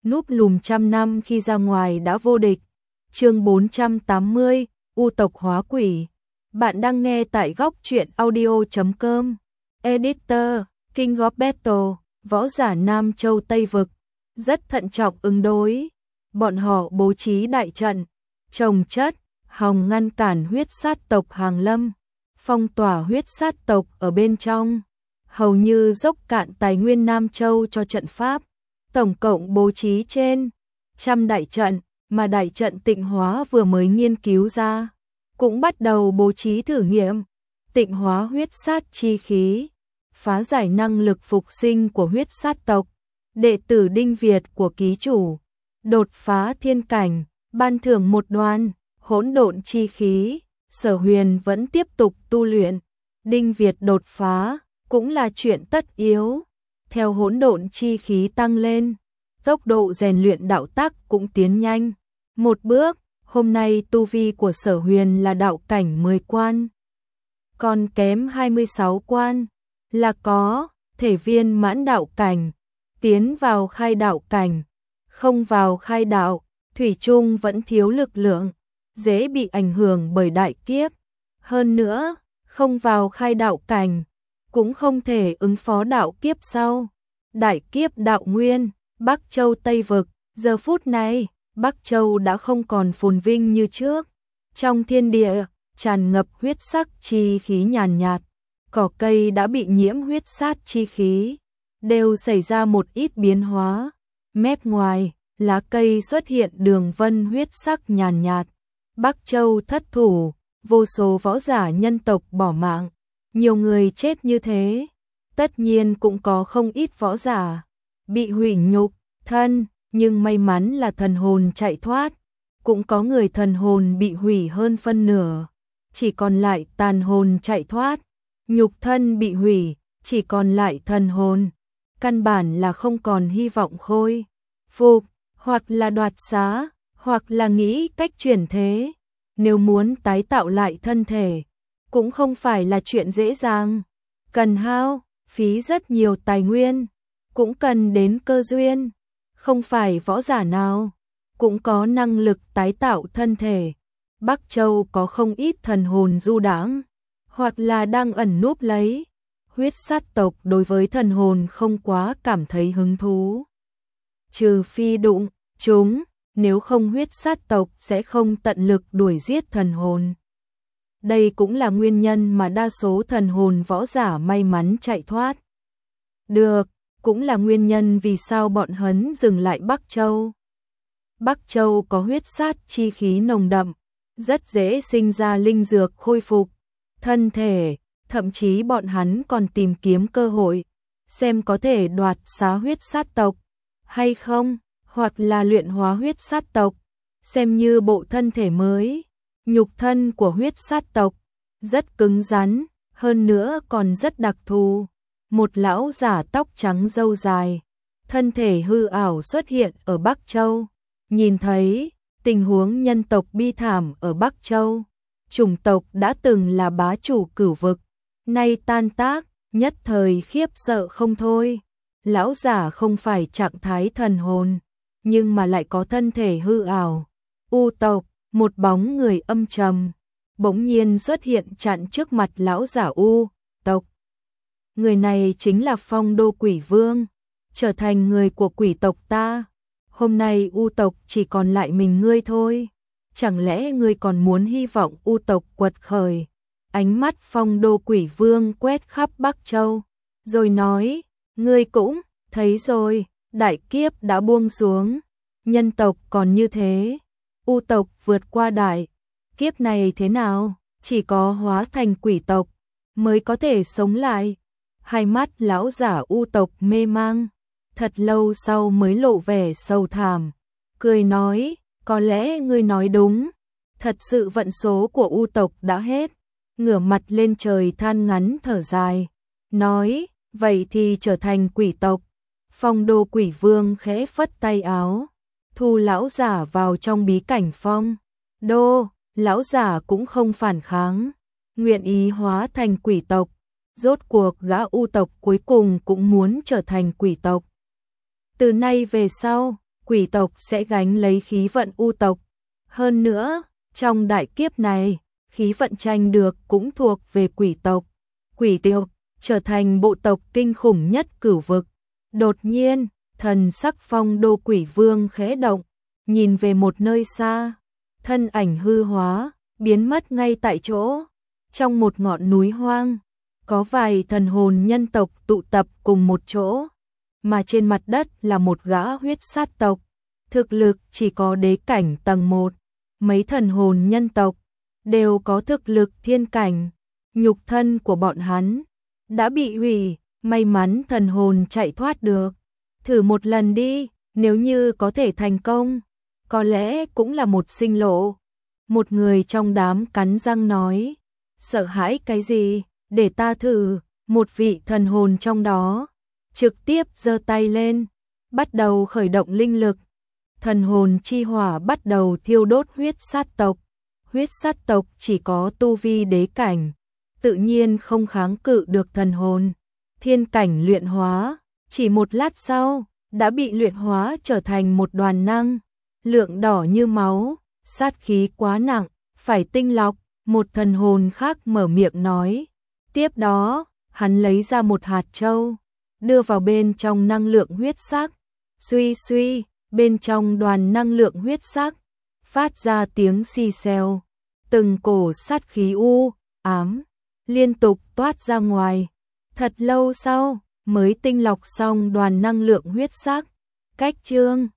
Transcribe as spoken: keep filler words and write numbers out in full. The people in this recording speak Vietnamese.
núp lùm trăm năm khi ra ngoài đã vô địch. Chương bốn trăm tám mươi, U tộc hóa quỷ. Bạn đang nghe tại góc truyện audio chấm com. Editor, King of Battle, võ giả Nam Châu Tây Vực, rất thận trọng ứng đối. Bọn họ bố trí đại trận, trồng chất, hòng ngăn cản huyết sát tộc hàng lâm, phong tỏa huyết sát tộc ở bên trong, hầu như dốc cạn tài nguyên Nam Châu cho trận pháp. Tổng cộng bố trí trên trăm đại trận, mà đại trận tịnh hóa vừa mới nghiên cứu ra, cũng bắt đầu bố trí thử nghiệm, tịnh hóa huyết sát chi khí, phá giải năng lực phục sinh của huyết sát tộc. Đệ tử Đinh Việt của ký chủ, đột phá thiên cảnh, ban thưởng một đoàn hỗn độn chi khí. Sở Huyền vẫn tiếp tục tu luyện, Đinh Việt đột phá cũng là chuyện tất yếu. Theo hỗn độn chi khí tăng lên, tốc độ rèn luyện đạo tắc cũng tiến nhanh một bước. Hôm nay tu vi của Sở Huyền là đạo cảnh mười quan, còn kém hai mươi sáu quan là có thể viên mãn đạo cảnh. Tiến vào khai đạo cảnh, không vào khai đạo, thủy chung vẫn thiếu lực lượng, dễ bị ảnh hưởng bởi đại kiếp. Hơn nữa, không vào khai đạo cảnh, cũng không thể ứng phó đạo kiếp sau. Đại kiếp đạo nguyên, Bắc Châu Tây Vực, giờ phút này, Bắc Châu đã không còn phồn vinh như trước. Trong thiên địa, tràn ngập huyết sắc chi khí nhàn nhạt, cỏ cây đã bị nhiễm huyết sát chi khí, đều xảy ra một ít biến hóa. Mép ngoài, lá cây xuất hiện đường vân huyết sắc nhàn nhạt. Bắc Châu thất thủ, vô số võ giả nhân tộc bỏ mạng, nhiều người chết như thế. Tất nhiên cũng có không ít võ giả bị hủy nhục thân, nhưng may mắn là thần hồn chạy thoát. Cũng có người thần hồn bị hủy hơn phân nửa, chỉ còn lại tàn hồn chạy thoát. Nhục thân bị hủy, chỉ còn lại thần hồn, căn bản là không còn hy vọng khôi phục, hoặc là đoạt xá, hoặc là nghĩ cách chuyển thế. Nếu muốn tái tạo lại thân thể, cũng không phải là chuyện dễ dàng, cần hao phí rất nhiều tài nguyên, cũng cần đến cơ duyên. Không phải võ giả nào cũng có năng lực tái tạo thân thể. Bắc Châu có không ít thần hồn du đãng, hoặc là đang ẩn núp lấy. Huyết sát tộc đối với thần hồn không quá cảm thấy hứng thú, trừ phi đụng chúng, nếu không huyết sát tộc sẽ không tận lực đuổi giết thần hồn. Đây cũng là nguyên nhân mà đa số thần hồn võ giả may mắn chạy thoát được, cũng là nguyên nhân vì sao bọn hắn dừng lại Bắc Châu. Bắc Châu có huyết sát chi khí nồng đậm, rất dễ sinh ra linh dược khôi phục thân thể. Thậm chí bọn hắn còn tìm kiếm cơ hội, xem có thể đoạt xá huyết sát tộc hay không, hoặc là luyện hóa huyết sát tộc, xem như bộ thân thể mới. Nhục thân của huyết sát tộc rất cứng rắn, hơn nữa còn rất đặc thù. Một lão giả tóc trắng râu dài, thân thể hư ảo xuất hiện ở Bắc Châu, nhìn thấy tình huống nhân tộc bi thảm ở Bắc Châu. Chủng tộc đã từng là bá chủ cửu vực, nay tan tác, nhất thời khiếp sợ không thôi. Lão giả không phải trạng thái thần hồn, nhưng mà lại có thân thể hư ảo. U tộc, một bóng người âm trầm bỗng nhiên xuất hiện chặn trước mặt lão giả U tộc. Người này chính là Phong Đô Quỷ Vương, trở thành người của quỷ tộc ta. Hôm nay U tộc chỉ còn lại mình ngươi thôi, chẳng lẽ ngươi còn muốn hy vọng U tộc quật khởi? Ánh mắt Phong Đô Quỷ Vương quét khắp Bắc Châu, rồi nói, ngươi cũng thấy rồi, đại kiếp đã buông xuống, nhân tộc còn như thế, U tộc vượt qua đại kiếp này thế nào? Chỉ có hóa thành quỷ tộc mới có thể sống lại. Hai mắt lão giả U tộc mê mang, thật lâu sau mới lộ vẻ sầu thảm, cười nói, có lẽ ngươi nói đúng, thật sự vận số của U tộc đã hết. Ngửa mặt lên trời than ngắn thở dài, nói, vậy thì trở thành quỷ tộc. Phong Đô Quỷ Vương khẽ phất tay áo, thu lão giả vào trong bí cảnh Phong Đô. Lão giả cũng không phản kháng, nguyện ý hóa thành quỷ tộc. Rốt cuộc gã U tộc cuối cùng cũng muốn trở thành quỷ tộc. Từ nay về sau, quỷ tộc sẽ gánh lấy khí vận u tộc. Hơn nữa, trong đại kiếp này, khí vận tranh được cũng thuộc về quỷ tộc. Quỷ tộc trở thành bộ tộc kinh khủng nhất cửu vực. Đột nhiên, thần sắc Phong Đô Quỷ Vương khẽ động, nhìn về một nơi xa, thân ảnh hư hóa, biến mất ngay tại chỗ. Trong một ngọn núi hoang, có vài thần hồn nhân tộc tụ tập cùng một chỗ, mà trên mặt đất là một gã huyết sát tộc, thực lực chỉ có đế cảnh tầng một. Mấy thần hồn nhân tộc đều có thực lực thiên cảnh, nhục thân của bọn hắn đã bị hủy, may mắn thần hồn chạy thoát được. Thử một lần đi, nếu như có thể thành công, có lẽ cũng là một sinh lộ. Một người trong đám cắn răng nói, sợ hãi cái gì, để ta thử. Một vị thần hồn trong đó trực tiếp giơ tay lên, bắt đầu khởi động linh lực. Thần hồn chi hỏa bắt đầu thiêu đốt huyết sát tộc. Huyết sát tộc chỉ có tu vi đế cảnh, tự nhiên không kháng cự được thần hồn thiên cảnh luyện hóa. Chỉ một lát sau, đã bị luyện hóa trở thành một đoàn năng lượng đỏ như máu, sát khí quá nặng, phải tinh lọc. Một thần hồn khác mở miệng nói. Tiếp đó, hắn lấy ra một hạt châu, đưa vào bên trong năng lượng huyết sắc. Suy suy, bên trong đoàn năng lượng huyết sắc phát ra tiếng xì xèo, từng cổ sát khí u ám liên tục toát ra ngoài. Thật lâu sau mới tinh lọc xong đoàn năng lượng huyết sắc. Cách chương